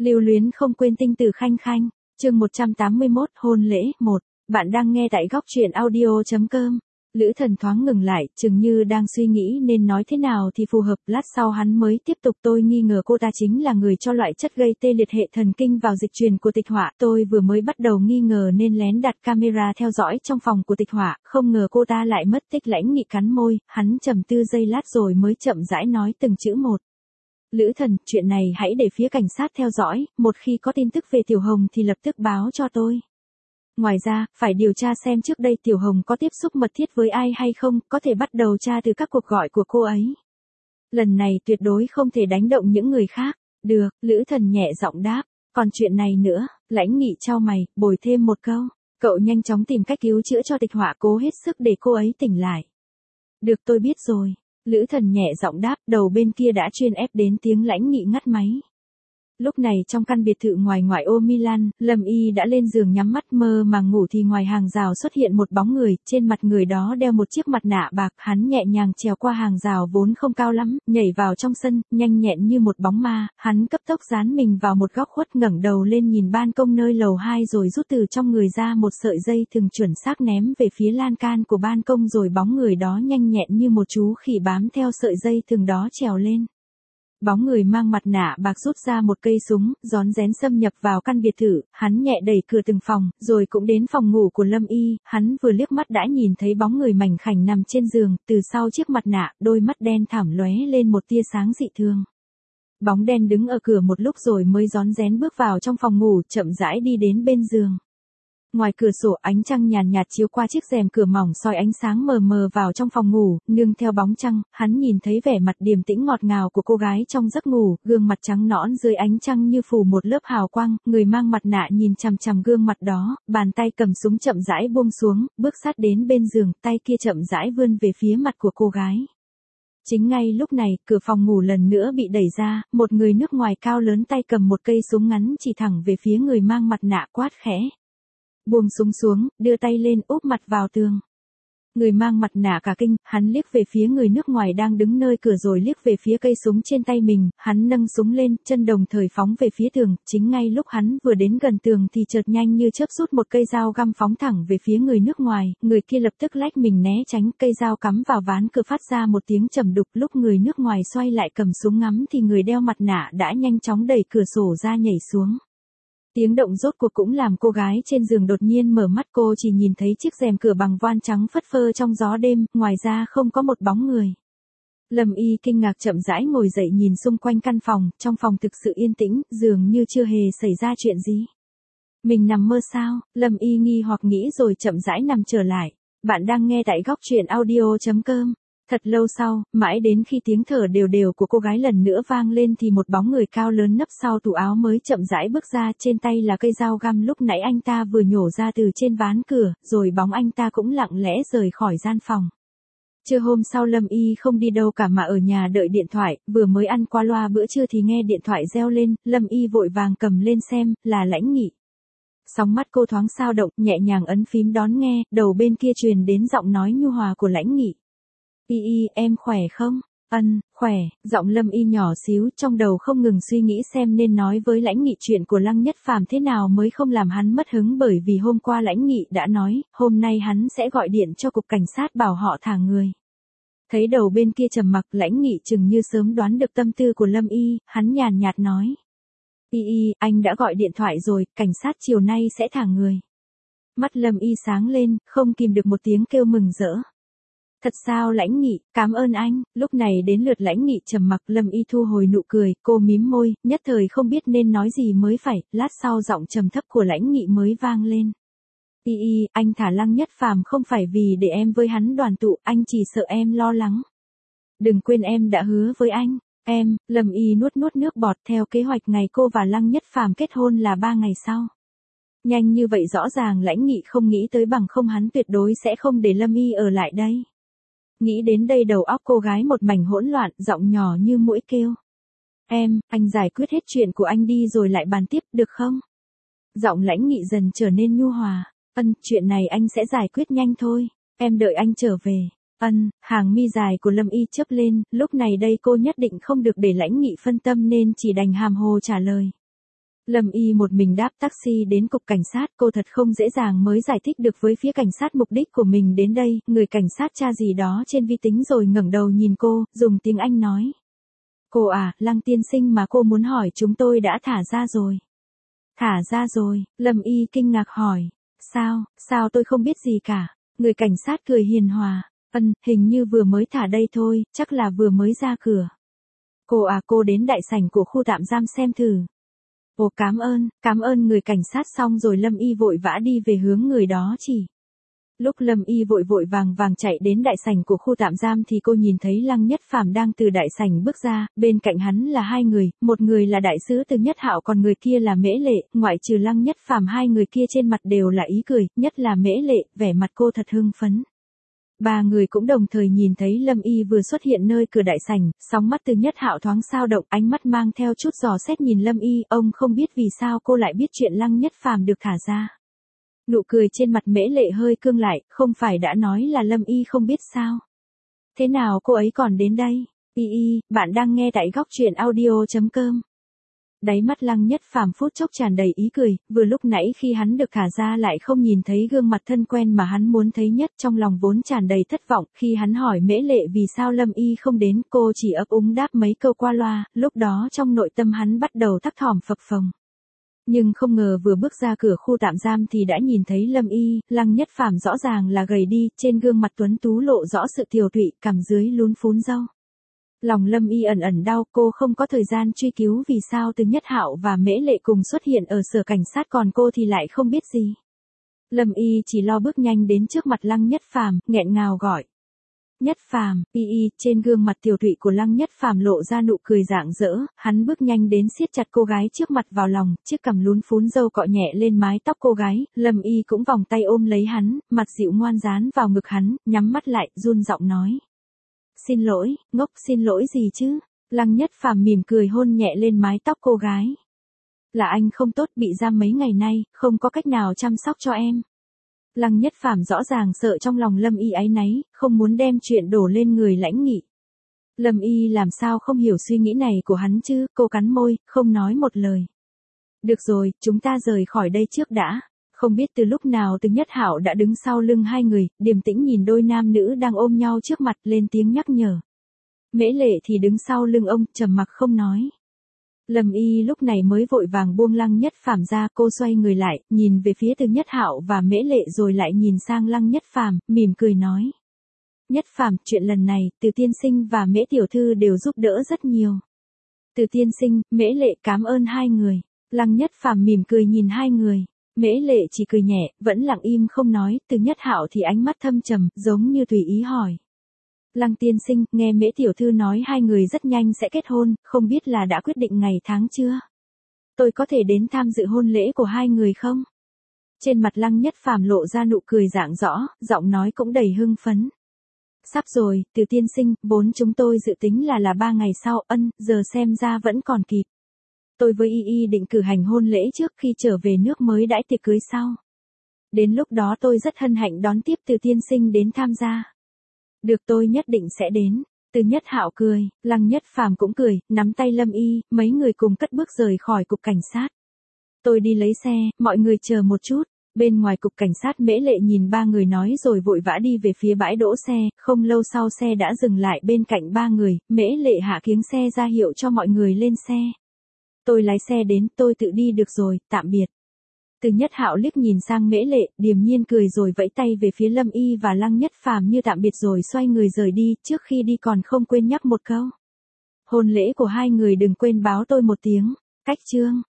Lưu luyến không quên tinh tử khanh khanh, chương 181 hôn lễ 1. Bạn đang nghe tại góc truyện audio.com. Lữ Thần thoáng ngừng lại, chừng như đang suy nghĩ nên nói thế nào thì phù hợp, lát sau hắn mới tiếp tục. Tôi nghi ngờ cô ta chính là người cho loại chất gây tê liệt hệ thần kinh vào dịch truyền của Tịch Họa. Tôi vừa mới bắt đầu nghi ngờ nên lén đặt camera theo dõi trong phòng của Tịch Họa, không ngờ cô ta lại mất tích. Lãnh Nghị cắn môi, hắn trầm tư giây lát rồi mới chậm rãi nói từng chữ một. Lữ Thần, chuyện này hãy để phía cảnh sát theo dõi, một khi có tin tức về Tiểu Hồng thì lập tức báo cho tôi. Ngoài ra, phải điều tra xem trước đây Tiểu Hồng có tiếp xúc mật thiết với ai hay không, có thể bắt đầu tra từ các cuộc gọi của cô ấy. Lần này tuyệt đối không thể đánh động những người khác. Được, Lữ Thần nhẹ giọng đáp. Còn chuyện này nữa, Lãnh Nghị chau mày, bồi thêm một câu. Cậu nhanh chóng tìm cách cứu chữa cho Tịch Họa, cố hết sức để cô ấy tỉnh lại. Được, tôi biết rồi. Lữ Thần nhẹ giọng đáp, đầu bên kia đã chuyên ép đến tiếng Lãnh Nghị ngắt máy. Lúc này trong căn biệt thự ngoài ngoại ô Milan, Lâm Y đã lên giường nhắm mắt mơ màng ngủ thì ngoài hàng rào xuất hiện một bóng người, trên mặt người đó đeo một chiếc mặt nạ bạc, hắn nhẹ nhàng trèo qua hàng rào vốn không cao lắm, nhảy vào trong sân, nhanh nhẹn như một bóng ma, hắn cấp tốc dán mình vào một góc khuất, ngẩng đầu lên nhìn ban công nơi lầu 2 rồi rút từ trong người ra một sợi dây thừng chuẩn xác ném về phía lan can của ban công, rồi bóng người đó nhanh nhẹn như một chú khỉ bám theo sợi dây thừng đó trèo lên. Bóng người mang mặt nạ bạc rút ra một cây súng, rón rén xâm nhập vào căn biệt thự, hắn nhẹ đẩy cửa từng phòng, rồi cũng đến phòng ngủ của Lâm Y, hắn vừa liếc mắt đã nhìn thấy bóng người mảnh khảnh nằm trên giường, từ sau chiếc mặt nạ, đôi mắt đen thẳm lóe lên một tia sáng dị thường. Bóng đen đứng ở cửa một lúc rồi mới rón rén bước vào trong phòng ngủ, chậm rãi đi đến bên giường. Ngoài cửa sổ ánh trăng nhàn nhạt chiếu qua chiếc rèm cửa mỏng soi ánh sáng mờ mờ vào trong phòng ngủ, nương theo bóng trăng, hắn nhìn thấy vẻ mặt điềm tĩnh ngọt ngào của cô gái trong giấc ngủ, gương mặt trắng nõn dưới ánh trăng như phủ một lớp hào quang, người mang mặt nạ nhìn chằm chằm gương mặt đó, bàn tay cầm súng chậm rãi buông xuống, bước sát đến bên giường, tay kia chậm rãi vươn về phía mặt của cô gái. Chính ngay lúc này, cửa phòng ngủ lần nữa bị đẩy ra, một người nước ngoài cao lớn tay cầm một cây súng ngắn chỉ thẳng về phía người mang mặt nạ, quát khẽ. Buông súng xuống, đưa tay lên úp mặt vào tường. Người mang mặt nạ cả kinh, hắn liếc về phía người nước ngoài đang đứng nơi cửa rồi liếc về phía cây súng trên tay mình, hắn nâng súng lên, chân đồng thời phóng về phía tường, chính ngay lúc hắn vừa đến gần tường thì chợt nhanh như chớp rút một cây dao găm phóng thẳng về phía người nước ngoài, người kia lập tức lách mình né tránh, cây dao cắm vào ván cửa phát ra một tiếng trầm đục, lúc người nước ngoài xoay lại cầm súng ngắm thì người đeo mặt nạ đã nhanh chóng đẩy cửa sổ ra nhảy xuống. Tiếng động rốt cuộc cũng làm cô gái trên giường đột nhiên mở mắt, cô chỉ nhìn thấy chiếc rèm cửa bằng voan trắng phất phơ trong gió đêm, ngoài ra không có một bóng người. Lâm Y kinh ngạc chậm rãi ngồi dậy nhìn xung quanh căn phòng, trong phòng thực sự yên tĩnh, dường như chưa hề xảy ra chuyện gì. Mình nằm mơ sao? Lâm Y nghi hoặc nghĩ rồi chậm rãi nằm trở lại. Bạn đang nghe tại góc truyện audio.com. Thật lâu sau, mãi đến khi tiếng thở đều đều của cô gái lần nữa vang lên thì một bóng người cao lớn nấp sau tủ áo mới chậm rãi bước ra, trên tay là cây dao găm lúc nãy anh ta vừa nhổ ra từ trên ván cửa, rồi bóng anh ta cũng lặng lẽ rời khỏi gian phòng. Trưa hôm sau Lâm Y không đi đâu cả mà ở nhà đợi điện thoại, vừa mới ăn qua loa bữa trưa thì nghe điện thoại reo lên, Lâm Y vội vàng cầm lên xem, là Lãnh Nghị. Sóng mắt cô thoáng dao động, nhẹ nhàng ấn phím đón nghe, đầu bên kia truyền đến giọng nói nhu hòa của Lãnh Nghị. Y, em khỏe không? Khỏe, giọng Lâm Y nhỏ xíu, trong đầu không ngừng suy nghĩ xem nên nói với Lãnh Nghị chuyện của Lăng Nhất Phàm thế nào mới không làm hắn mất hứng, bởi vì hôm qua Lãnh Nghị đã nói, hôm nay hắn sẽ gọi điện cho cục cảnh sát bảo họ thả người. Thấy đầu bên kia trầm mặc, Lãnh Nghị chừng như sớm đoán được tâm tư của Lâm Y, hắn nhàn nhạt nói. Y, anh đã gọi điện thoại rồi, cảnh sát chiều nay sẽ thả người. Mắt Lâm Y sáng lên, không kìm được một tiếng kêu mừng rỡ. Thật sao Lãnh Nghị, cảm ơn anh. Lúc này đến lượt Lãnh Nghị trầm mặc, Lâm Y thu hồi nụ cười, cô mím môi, nhất thời không biết nên nói gì mới phải, lát sau giọng trầm thấp của Lãnh Nghị mới vang lên. Y, anh thả Lăng Nhất Phàm không phải vì để em với hắn đoàn tụ, anh chỉ sợ em lo lắng. Đừng quên em đã hứa với anh. Lâm Y nuốt nước bọt, theo kế hoạch ngày cô và Lăng Nhất Phàm kết hôn là 3 ngày sau. Nhanh như vậy rõ ràng Lãnh Nghị không nghĩ tới, bằng không hắn tuyệt đối sẽ không để Lâm Y ở lại đây. Nghĩ đến đây đầu óc cô gái một mảnh hỗn loạn, giọng nhỏ như muỗi kêu. Anh giải quyết hết chuyện của anh đi rồi lại bàn tiếp, được không? Giọng Lãnh Nghị dần trở nên nhu hòa. Chuyện này anh sẽ giải quyết nhanh thôi. Em đợi anh trở về. Hàng mi dài của Lâm Y chớp lên, lúc này đây cô nhất định không được để Lãnh Nghị phân tâm nên chỉ đành hàm hồ trả lời. Lâm Y một mình đáp taxi đến cục cảnh sát, cô thật không dễ dàng mới giải thích được với phía cảnh sát mục đích của mình đến đây, người cảnh sát tra gì đó trên vi tính rồi ngẩng đầu nhìn cô, dùng tiếng Anh nói. Cô à, Lăng tiên sinh mà cô muốn hỏi chúng tôi đã thả ra rồi. Thả ra rồi, Lâm Y kinh ngạc hỏi. Sao tôi không biết gì cả. Người cảnh sát cười hiền hòa. Hình như vừa mới thả đây thôi, chắc là vừa mới ra cửa. Cô à, cô đến đại sảnh của khu tạm giam xem thử. Ồ cảm ơn người cảnh sát. Xong rồi Lâm Y vội vã đi về hướng người đó chỉ. Lúc Lâm Y vội vàng chạy đến đại sảnh của khu tạm giam thì cô nhìn thấy Lăng Nhất Phàm đang từ đại sảnh bước ra, bên cạnh hắn là hai người, một người là đại sứ Từ Nhất Hạo còn người kia là Mễ Lệ, ngoại trừ Lăng Nhất Phàm hai người kia trên mặt đều là ý cười, nhất là Mễ Lệ, vẻ mặt cô thật hưng phấn. Ba người cũng đồng thời nhìn thấy Lâm Y vừa xuất hiện nơi cửa đại sảnh, sóng mắt Từ Nhất Hạo thoáng dao động, ánh mắt mang theo chút dò xét nhìn Lâm Y, ông không biết vì sao cô lại biết chuyện Lăng Nhất Phàm được thả ra. Nụ cười trên mặt Mễ Lệ hơi cương lại, không phải đã nói là Lâm Y không biết sao? Thế nào cô ấy còn đến đây? Bạn đang nghe tại góc truyện audio.com. Đáy mắt Lăng Nhất Phàm phút chốc tràn đầy ý cười, vừa lúc nãy khi hắn được thả ra lại không nhìn thấy gương mặt thân quen mà hắn muốn thấy nhất, trong lòng vốn tràn đầy thất vọng, khi hắn hỏi Mễ Lệ vì sao Lâm Y không đến, cô chỉ ấp úng đáp mấy câu qua loa, lúc đó trong nội tâm hắn bắt đầu thấp thỏm phập phồng. Nhưng không ngờ vừa bước ra cửa khu tạm giam thì đã nhìn thấy Lâm Y, Lăng Nhất Phàm rõ ràng là gầy đi, trên gương mặt tuấn tú lộ rõ sự tiều tụy, cằm dưới lún phún râu. Lòng Lâm Y ẩn đau, cô không có thời gian truy cứu vì sao Từ Nhất Hạo và Mễ Lệ cùng xuất hiện ở sở cảnh sát còn cô thì lại không biết gì. Lâm Y chỉ lo bước nhanh đến trước mặt Lăng Nhất Phàm, nghẹn ngào gọi. Nhất Phàm, trên gương mặt tiều tụy của Lăng Nhất Phàm lộ ra nụ cười rạng rỡ, hắn bước nhanh đến siết chặt cô gái trước mặt vào lòng, chiếc cằm lún phún râu cọ nhẹ lên mái tóc cô gái, Lâm Y cũng vòng tay ôm lấy hắn, mặt dịu ngoan dán vào ngực hắn, nhắm mắt lại, run giọng nói. Xin lỗi, ngốc, xin lỗi gì chứ? Lăng Nhất Phàm mỉm cười hôn nhẹ lên mái tóc cô gái. Là anh không tốt, bị giam mấy ngày nay, không có cách nào chăm sóc cho em. Lăng Nhất Phàm rõ ràng sợ trong lòng Lâm Y áy náy, không muốn đem chuyện đổ lên người Lãnh Nghị. Lâm Y làm sao không hiểu suy nghĩ này của hắn chứ, cô cắn môi, không nói một lời. Được rồi, chúng ta rời khỏi đây trước đã. Không biết từ lúc nào Từ Nhất Hạo đã đứng sau lưng hai người, điềm tĩnh nhìn đôi nam nữ đang ôm nhau trước mặt, lên tiếng nhắc nhở. Mễ Lệ thì đứng sau lưng ông, trầm mặc không nói. Lâm Y lúc này mới vội vàng buông Lăng Nhất Phàm ra, cô xoay người lại, nhìn về phía Từ Nhất Hạo và Mễ Lệ rồi lại nhìn sang Lăng Nhất Phàm, mỉm cười nói. Nhất Phàm, chuyện lần này, Từ tiên sinh và Mễ tiểu thư đều giúp đỡ rất nhiều. Từ tiên sinh, Mễ Lệ cảm ơn hai người. Lăng Nhất Phàm mỉm cười nhìn hai người. Mễ Lệ chỉ cười nhẹ, vẫn lặng im không nói, Từ Nhất Hạo thì ánh mắt thâm trầm, giống như tùy ý hỏi. Lăng tiên sinh, nghe Mễ tiểu thư nói hai người rất nhanh sẽ kết hôn, không biết là đã quyết định ngày tháng chưa? Tôi có thể đến tham dự hôn lễ của hai người không? Trên mặt Lăng Nhất Phàm lộ ra nụ cười rạng rõ, giọng nói cũng đầy hưng phấn. Sắp rồi, Từ tiên sinh, vốn chúng tôi dự tính là 3 ngày sau, giờ xem ra vẫn còn kịp. Tôi với Y định cử hành hôn lễ trước khi trở về nước mới đãi tiệc cưới sau. Đến lúc đó tôi rất hân hạnh đón tiếp Từ tiên sinh đến tham gia. Được, tôi nhất định sẽ đến. Từ Nhất Hạo cười, Lăng Nhất Phàm cũng cười, nắm tay Lâm Y, mấy người cùng cất bước rời khỏi cục cảnh sát. Tôi đi lấy xe, mọi người chờ một chút. Bên ngoài cục cảnh sát Mễ Lệ nhìn ba người nói rồi vội vã đi về phía bãi đỗ xe, không lâu sau xe đã dừng lại bên cạnh ba người, Mễ Lệ hạ kiếng xe ra hiệu cho mọi người lên xe. Tôi lái xe đến, tôi tự đi được rồi, tạm biệt. Từ Nhất Hạo liếc nhìn sang Mễ Lệ, điềm nhiên cười rồi vẫy tay về phía Lâm Y và Lăng Nhất Phàm như tạm biệt rồi xoay người rời đi, trước khi đi còn không quên nhắc một câu. Hôn lễ của hai người đừng quên báo tôi một tiếng. Cách chương